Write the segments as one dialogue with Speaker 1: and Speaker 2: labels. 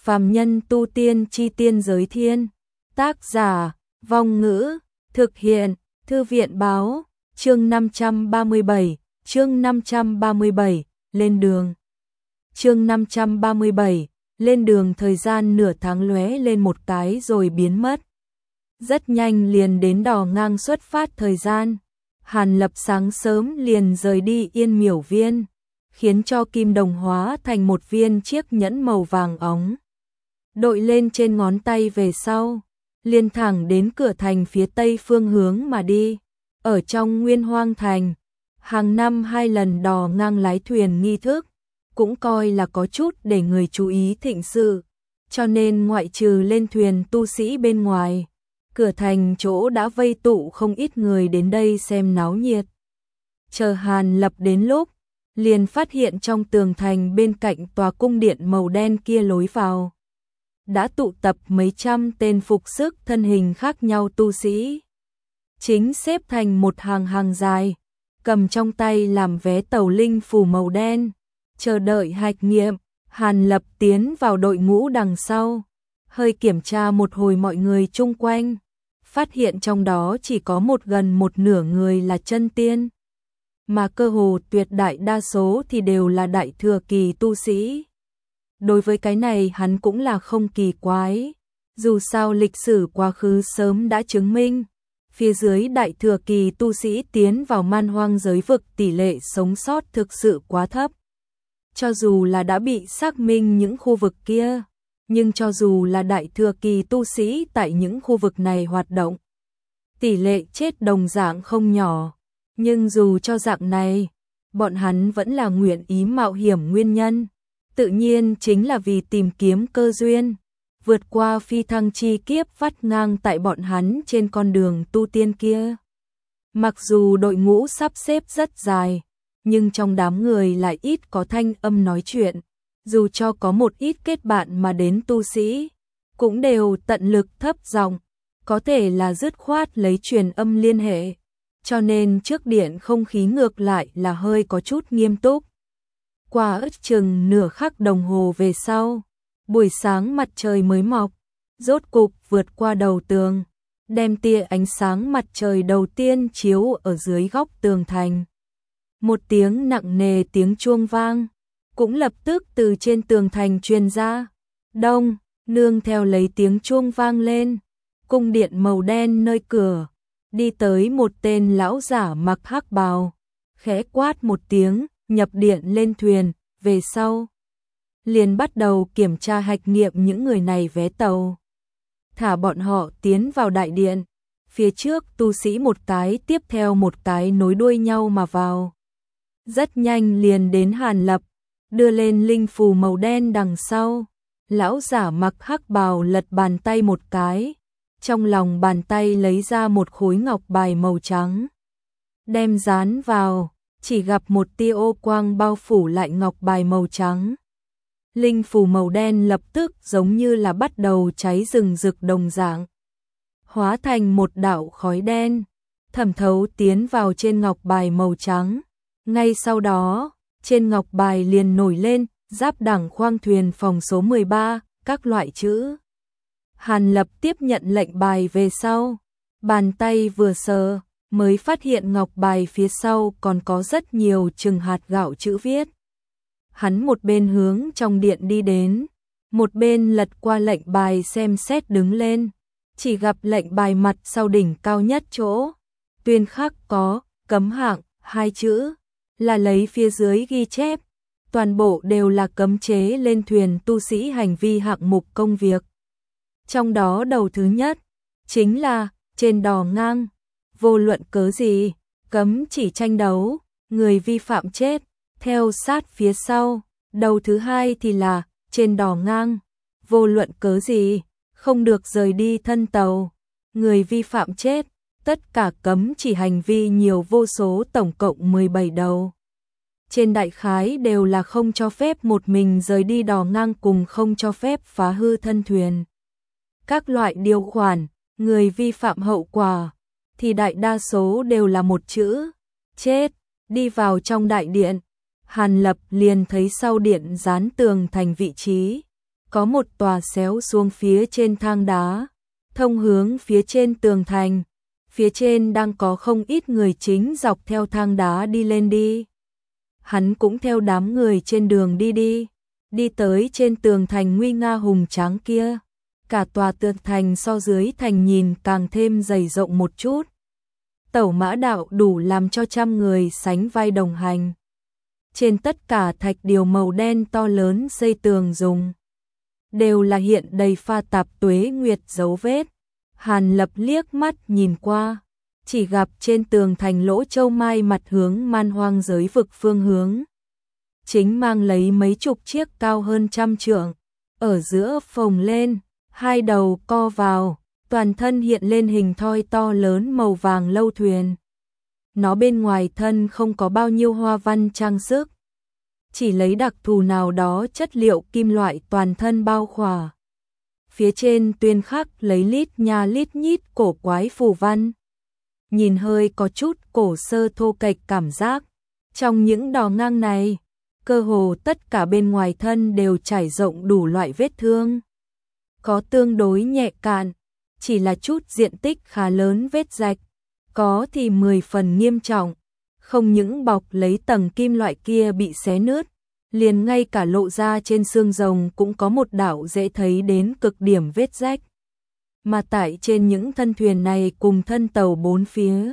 Speaker 1: Phàm nhân tu tiên chi tiên giới thiên. Tác giả, Vong Ngữ, thực hiện, Thư viện báo, chương 537, lên đường. Chương 537, lên đường. Thời gian nửa tháng lóe lên một cái rồi biến mất. Rất nhanh liền đến đò ngang xuất phát thời gian. Hàn Lập sáng sớm liền rời đi Yên Miểu Viên, khiến cho kim đồng hóa thành một viên chiếc nhẫn màu vàng óng. Đội lên trên ngón tay về sau, liền thẳng đến cửa thành phía tây phương hướng mà đi. Ở trong Nguyên Hoang Thành, hàng năm 2 lần đò ngang lái thuyền nghi thức, cũng coi là có chút để người chú ý thịnh sự, cho nên ngoại trừ lên thuyền tu sĩ bên ngoài, cửa thành chỗ đã vây tụ không ít người đến đây xem náo nhiệt. Chờ Hàn Lập đến lúc, liền phát hiện trong tường thành bên cạnh tòa cung điện màu đen kia lối vào đã tụ tập mấy trăm tên phục sức thân hình khác nhau tu sĩ. Chính xếp thành một hàng hàng dài, cầm trong tay làm vé tàu linh phù màu đen, chờ đợi hạch nghiệm. Hàn Lập tiến vào đội ngũ đằng sau, hơi kiểm tra một hồi mọi người chung quanh, phát hiện trong đó chỉ có gần một nửa người là chân tiên, mà cơ hồ tuyệt đại đa số thì đều là đại thừa kỳ tu sĩ. Đối với cái này hắn cũng là không kỳ quái, dù sao lịch sử quá khứ sớm đã chứng minh, phía dưới đại thừa kỳ tu sĩ tiến vào man hoang giới vực tỷ lệ sống sót thực sự quá thấp. Cho dù là đã bị xác minh những khu vực kia, nhưng cho dù là đại thừa kỳ tu sĩ tại những khu vực này hoạt động, tỷ lệ chết đồng dạng không nhỏ. Nhưng dù cho dạng này, bọn hắn vẫn là nguyện ý mạo hiểm. Nguyên nhân tự nhiên chính là vì tìm kiếm cơ duyên, vượt qua phi thăng chi kiếp vắt ngang tại bọn hắn trên con đường tu tiên kia. Mặc dù đội ngũ sắp xếp rất dài, nhưng trong đám người lại ít có thanh âm nói chuyện, dù cho có một ít kết bạn mà đến tu sĩ, cũng đều tận lực thấp giọng, có thể là dứt khoát lấy truyền âm liên hệ, cho nên trước điện không khí ngược lại là hơi có chút nghiêm túc. Qua ước chừng nửa khắc đồng hồ về sau, buổi sáng mặt trời mới mọc, rốt cục vượt qua đầu tường, đem tia ánh sáng mặt trời đầu tiên chiếu ở dưới góc tường thành. Một tiếng nặng nề tiếng chuông vang, cũng lập tức từ trên tường thành truyền ra. Đông, nương theo lấy tiếng chuông vang lên, cung điện màu đen nơi cửa, đi tới một tên lão giả mặc hắc bào, khẽ quát một tiếng, nhập điện lên thuyền, về sau liền bắt đầu kiểm tra hạch nghiệm những người này vé tàu. Thả bọn họ tiến vào đại điện, phía trước tu sĩ một cái tiếp theo một cái nối đuôi nhau mà vào. Rất nhanh liền đến Hàn Lập, đưa lên linh phù màu đen đằng sau. Lão giả mặc hắc bào lật bàn tay một cái, trong lòng bàn tay lấy ra một khối ngọc bài màu trắng, đem dán vào, chỉ gặp một tia ô quang bao phủ lại ngọc bài màu trắng. Linh phù màu đen lập tức giống như là bắt đầu cháy rừng rực đồng dạng, hóa thành một đạo khói đen, thẩm thấu tiến vào trên ngọc bài màu trắng. Ngay sau đó, trên ngọc bài liền nổi lên giáp đẳng khoang thuyền phòng số 13, các loại chữ. Hàn Lập tiếp nhận lệnh bài về sau, bàn tay vừa sờ, mới phát hiện ngọc bài phía sau còn có rất nhiều chừng hạt gạo chữ viết. Hắn một bên hướng trong điện đi đến, một bên lật qua lệnh bài xem xét đứng lên, chỉ gặp lệnh bài mặt sau đỉnh cao nhất chỗ, tuyên khắc có cấm hạng 2 chữ, là lấy phía dưới ghi chép, toàn bộ đều là cấm chế lên thuyền tu sĩ hành vi hạng mục công việc. Trong đó đầu thứ nhất, chính là trên đò ngang, vô luận cớ gì, cấm chỉ tranh đấu, người vi phạm chết. Theo sát phía sau, đầu thứ hai thì là trên đò ngang, vô luận cớ gì, không được rời đi thân tàu, người vi phạm chết. Tất cả cấm chỉ hành vi nhiều vô số, tổng cộng 17 đầu. Trên đại khái đều là không cho phép một mình rời đi đò ngang cùng không cho phép phá hư thân thuyền. Các loại điều khoản, người vi phạm hậu quả, thì đại đa số đều là một chữ, chết. Đi vào trong đại điện, Hàn Lập liền thấy sau điện dán tường thành vị trí, có một tòa xéo xuống phía trên thang đá, thông hướng phía trên tường thành. Phía trên đang có không ít người chính dọc theo thang đá đi lên đi. Hắn cũng theo đám người trên đường đi tới trên tường thành nguy nga hùng tráng kia. Cả tòa tường thành so dưới thành nhìn càng thêm dày rộng một chút. Tẩu mã đạo đủ làm cho trăm người sánh vai đồng hành. Trên tất cả thạch điều màu đen to lớn xây tường dùng, đều là hiện đầy pha tạp tuế nguyệt dấu vết. Hàn Lập liếc mắt nhìn qua, chỉ gặp trên tường thành lỗ châu mai mặt hướng man hoang giới vực phương hướng. Chính mang lấy mấy chục chiếc cao hơn trăm trượng, ở giữa phồng lên, hai đầu co vào, toàn thân hiện lên hình thoi to lớn màu vàng lâu thuyền. Nó bên ngoài thân không có bao nhiêu hoa văn trang sức, chỉ lấy đặc thù nào đó chất liệu kim loại toàn thân bao khỏa. Phía trên tuyên khắc lấy lít nha lít nhít cổ quái phù văn. Nhìn hơi có chút cổ sơ thô kệch cảm giác. Trong những đò ngang này, cơ hồ tất cả bên ngoài thân đều trải rộng đủ loại vết thương. Có tương đối nhẹ cạn, chỉ là chút diện tích khá lớn vết rạch. Có thì 10 phần nghiêm trọng, không những bọc lấy tầng kim loại kia bị xé nứt, liền ngay cả lộ ra trên xương rồng cũng có một đạo dễ thấy đến cực điểm vết rách. Mà tại trên những thân thuyền này cùng thân tàu bốn phía,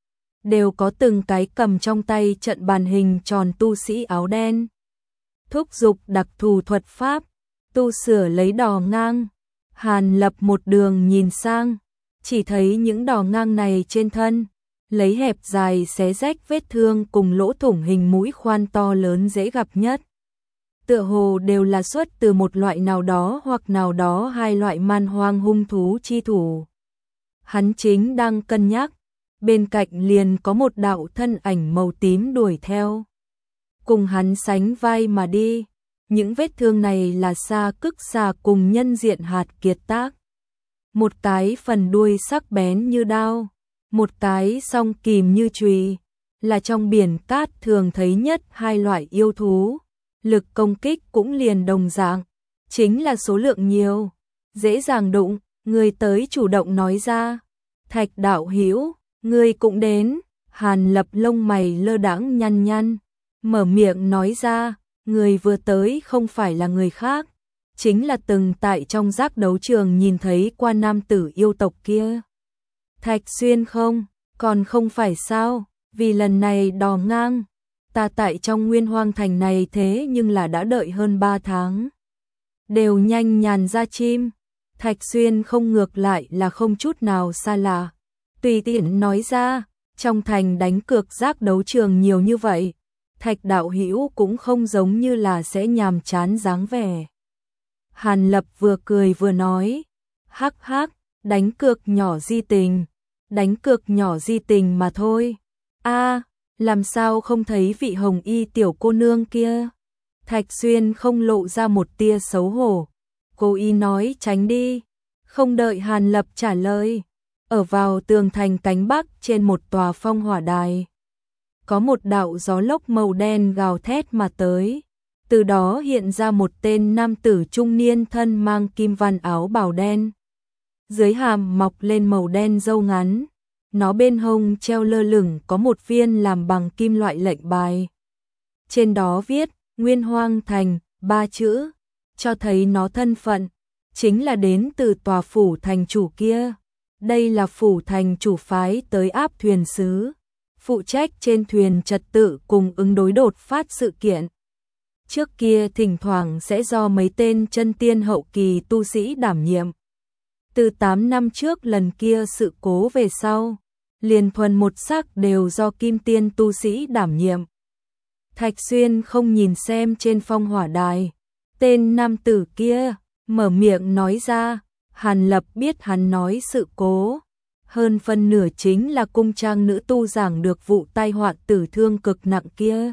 Speaker 1: đều có từng cái cầm trong tay trận bàn hình tròn tu sĩ áo đen. Thúc giục đặc thù thuật pháp, tu sửa lấy đò ngang. Hàn Lập một đường nhìn sang, chỉ thấy những đò ngang này trên thân, lấy hẹp dài xé rách vết thương cùng lỗ thủng hình mũi khoan to lớn dễ gặp nhất. Tựa hồ đều là xuất từ một loại nào đó hoặc nào đó hai loại man hoang hung thú chi thủ. Hắn chính đang cân nhắc, bên cạnh liền có một đạo thân ảnh màu tím đuổi theo. Cùng hắn sánh vai mà đi, những vết thương này là sa cức xà cùng nhân diện hạt kiệt tác. Một cái phần đuôi sắc bén như đao, một cái song kìm như chùy, là trong biển cát thường thấy nhất hai loại yêu thú. Lực công kích cũng liền đồng dạng, chính là số lượng nhiều, dễ dàng đụng. Người tới chủ động nói ra, Thạch đạo hữu, người cũng đến. Hàn Lập lông mày lơ đãng nhăn nhăn, mở miệng nói ra, người vừa tới không phải là người khác, chính là từng tại trong giác đấu trường nhìn thấy qua nam tử yêu tộc kia. Thạch Xuyên không, còn không phải sao, vì lần này đò ngang, ta tại trong Nguyên Hoang Thành này thế nhưng là đã đợi hơn 3 tháng. Đều nhanh nhàn ra chim. Thạch Xuyên không ngược lại là không chút nào xa lạ. Tùy tiện nói ra, trong thành đánh cược giác đấu trường nhiều như vậy, Thạch đạo hữu cũng không giống như là sẽ nhàm chán dáng vẻ. Hàn Lập vừa cười vừa nói, hắc hắc, đánh cược nhỏ di tình, đánh cược nhỏ di tình mà thôi. A, làm sao không thấy vị hồng y tiểu cô nương kia? Thạch Xuyên không lộ ra một tia xấu hổ, cố ý nói tránh đi. Không đợi Hàn Lập trả lời, ở vào tường thành cánh bắc trên một tòa phong hỏa đài, có một đạo gió lốc màu đen gào thét mà tới. Từ đó hiện ra một tên nam tử trung niên thân mang kim văn áo bào đen, dưới hàm mọc lên màu đen râu ngắn. Nó bên hông treo lơ lửng có một viên làm bằng kim loại lệnh bài. Trên đó viết Nguyên Hoang Thành 3 chữ, cho thấy nó thân phận chính là đến từ tòa phủ thành chủ kia. Đây là phủ thành chủ phái tới áp thuyền sứ, phụ trách trên thuyền trật tự cùng ứng đối đột phát sự kiện. Trước kia thỉnh thoảng sẽ do mấy tên chân tiên hậu kỳ tu sĩ đảm nhiệm. Từ 8 năm trước lần kia sự cố về sau, liền thuần một sắc đều do kim tiên tu sĩ đảm nhiệm. Thạch Xuyên không nhìn xem trên phong hỏa đài, tên nam tử kia mở miệng nói ra. Hàn Lập biết hắn nói sự cố, hơn phân nửa chính là cung trang nữ tu giảng được vụ tai họa tử thương cực nặng kia.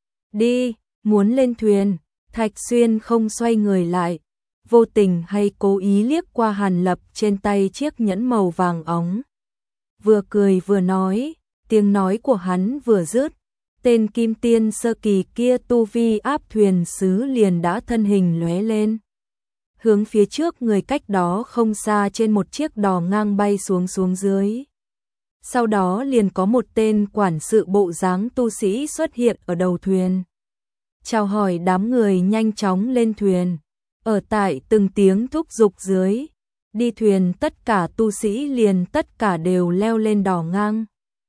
Speaker 1: Đi, muốn lên thuyền. Thạch Xuyên không xoay người lại, vô tình hay cố ý liếc qua Hàn Lập trên tay chiếc nhẫn màu vàng óng. Vừa cười vừa nói, tiếng nói của hắn vừa dứt, tên kim tiên sơ kỳ kia tu vi áp thuyền sứ liền đã thân hình lóe lên. hướng phía trước người cách đó không xa trên một chiếc đò ngang bay xuống dưới. Sau đó liền có một tên quản sự bộ dáng tu sĩ xuất hiện ở đầu thuyền. Chào hỏi đám người nhanh chóng lên thuyền. Ở tại từng tiếng thúc giục dưới, đi thuyền tất cả tu sĩ liền tất cả đều leo lên đò ngang.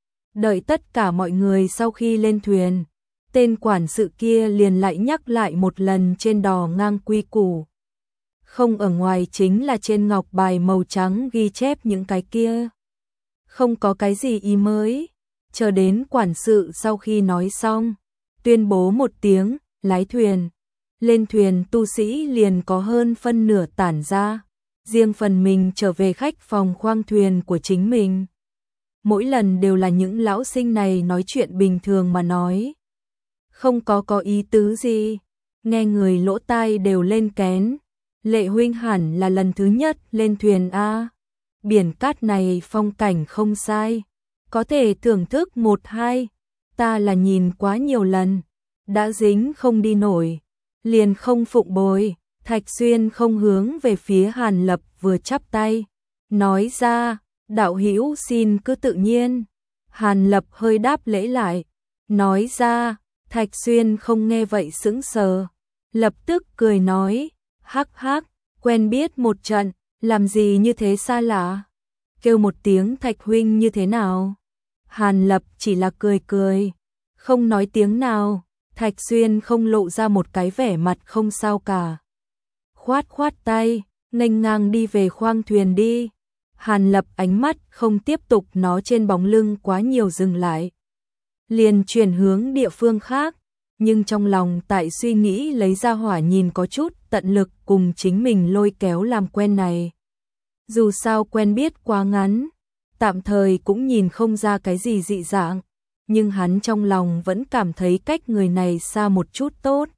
Speaker 1: Đợi tất cả mọi người sau khi lên thuyền, tên quản sự kia liền lại nhắc lại một lần trên đò ngang quy củ. Không ở ngoài chính là trên ngọc bài màu trắng ghi chép những cái kia. Không có cái gì ý mới, chờ đến quản sự sau khi nói xong, tuyên bố một tiếng, lái thuyền. Lên thuyền tu sĩ liền có hơn phân nửa tản ra, riêng phần mình trở về khách phòng khoang thuyền của chính mình. Mỗi lần đều là những lão sinh này nói chuyện bình thường mà nói. Không có ý tứ gì, nghe người lỗ tai đều lên kén. Lệ huynh hẳn là lần thứ nhất lên thuyền a. Biển cát này phong cảnh không sai, có thể thưởng thức một hai, ta là nhìn quá nhiều lần, đã dính không đi nổi, liền không phụng bồi. Thạch Xuyên không hướng về phía Hàn Lập vừa chắp tay, nói ra, đạo hữu xin cứ tự nhiên. Hàn Lập hơi đáp lễ lại, nói ra, Thạch Xuyên không nghe vậy sững sờ, lập tức cười nói, hắc hắc, quen biết một trận, làm gì như thế xa lạ, kêu một tiếng Thạch huynh như thế nào. Hàn Lập chỉ là cười cười, không nói tiếng nào. Thạch Xuyên không lộ ra một cái vẻ mặt không sao cả. Khoát tay, nghênh ngang đi về khoang thuyền đi. Hàn Lập ánh mắt không tiếp tục nó trên bóng lưng quá nhiều dừng lại. Liền chuyển hướng địa phương khác, nhưng trong lòng tại suy nghĩ lấy ra hỏa nhìn có chút tận lực cùng chính mình lôi kéo làm quen này. Dù sao quen biết quá ngắn, tạm thời cũng nhìn không ra cái gì dị dạng. Nhưng hắn trong lòng vẫn cảm thấy cách người này xa một chút tốt.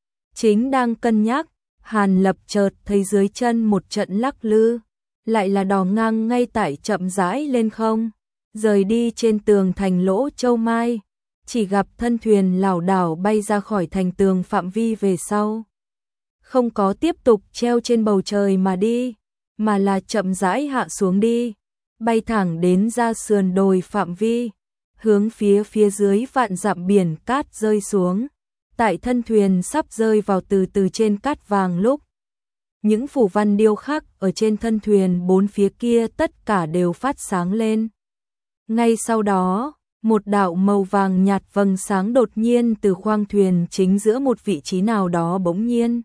Speaker 1: Chính đang cân nhắc, Hàn Lập chợt thấy dưới chân một trận lắc lư, lại là đò ngang ngay tại chậm rãi lên không, rời đi trên tường thành Lỗ Châu Mai, chỉ gặp thân thuyền lảo đảo bay ra khỏi thành tường phạm vi về sau. Không có tiếp tục treo trên bầu trời mà đi, mà là chậm rãi hạ xuống đi, bay thẳng đến ra sườn đồi phạm vi. Hướng phía dưới vạn dặm biển cát rơi xuống, tại thân thuyền sắp rơi vào từ từ trên cát vàng lúc. Những phù văn điêu khắc ở trên thân thuyền bốn phía kia tất cả đều phát sáng lên. Ngay sau đó, một đạo màu vàng nhạt vầng sáng đột nhiên từ khoang thuyền chính giữa một vị trí nào đó bỗng nhiên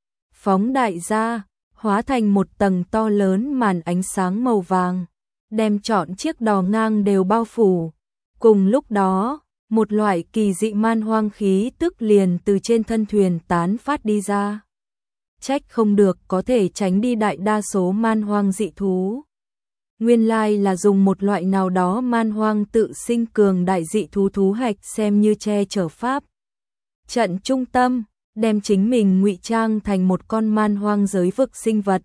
Speaker 1: phóng đại ra, hóa thành một tầng to lớn màn ánh sáng màu vàng, đem trọn chiếc đò ngang đều bao phủ. Cùng lúc đó, một loại kỳ dị man hoang khí tức liền từ trên thân thuyền tán phát đi ra. Trách không được có thể tránh đi đại đa số man hoang dị thú. Nguyên lai là dùng một loại nào đó man hoang tự sinh cường đại dị thú thú hạch xem như che chở pháp. Trận trung tâm, đem chính mình ngụy trang thành một con man hoang giới vực sinh vật.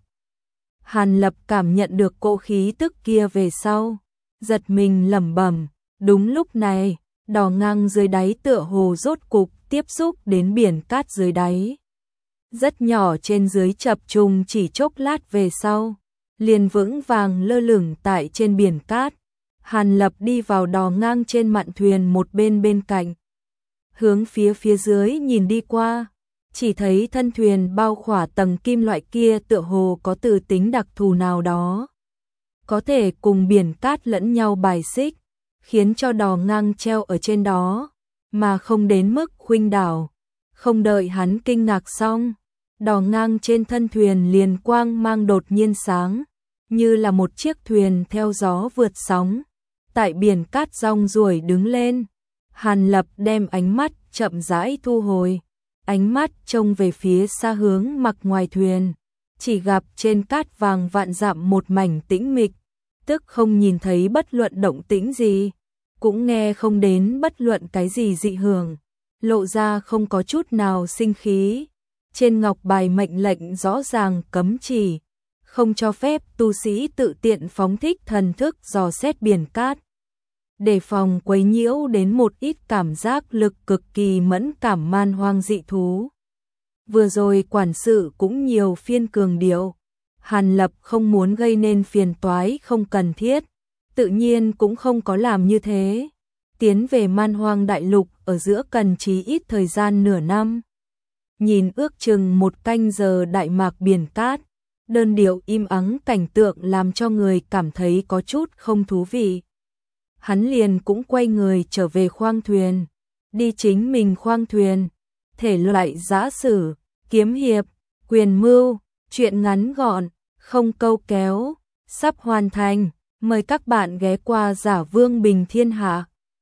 Speaker 1: Hàn Lập cảm nhận được cỗ khí tức kia về sau, giật mình lẩm bẩm. Đúng lúc này, đò ngang dưới đáy tựa hồ rốt cục tiếp xúc đến biển cát dưới đáy. Rất nhỏ trên dưới chập trùng chỉ chốc lát về sau, liền vững vàng lơ lửng tại trên biển cát. Hàn Lập đi vào đò ngang trên mạn thuyền một bên cạnh. Hướng phía dưới nhìn đi qua, chỉ thấy thân thuyền bao khỏa tầng kim loại kia tựa hồ có từ tính đặc thù nào đó. Có thể cùng biển cát lẫn nhau bài xích, khiến cho đò ngang treo ở trên đó, mà không đến mức khuynh đảo. Không đợi hắn kinh ngạc xong, đò ngang trên thân thuyền liền quang mang đột nhiên sáng, như là một chiếc thuyền theo gió vượt sóng, tại biển cát rong ruổi đứng lên. Hàn Lập đem ánh mắt chậm rãi thu hồi, ánh mắt trông về phía xa hướng mặt ngoài thuyền, chỉ gặp trên cát vàng vạn dặm một mảnh tĩnh mịch, tức không nhìn thấy bất luận động tĩnh gì, cũng nghe không đến bất luận cái gì dị hưởng, lộ ra không có chút nào sinh khí. Trên ngọc bài mệnh lệnh rõ ràng cấm chỉ, không cho phép tu sĩ tự tiện phóng thích thần thức dò xét biển cát, đề phòng quấy nhiễu đến một ít cảm giác lực cực kỳ mẫn cảm man hoang dị thú. Vừa rồi quản sự cũng nhiều phiên cường điệu. Hàn Lập không muốn gây nên phiền toái không cần thiết, tự nhiên cũng không có làm như thế. Tiến về Man Hoang Đại Lục ở giữa cần chí ít thời gian nửa năm. Nhìn ước chừng 1 canh giờ Đại Mạc biển cát, đơn điệu im ắng cảnh tượng làm cho người cảm thấy có chút không thú vị. Hắn liền cũng quay người trở về khoang thuyền, đi chính mình khoang thuyền, thể loại giã sử, kiếm hiệp, quyền mưu, truyện ngắn gọn, không câu kéo, sắp hoàn thành, mời các bạn ghé qua Giả Vương Bình Thiên Hạ.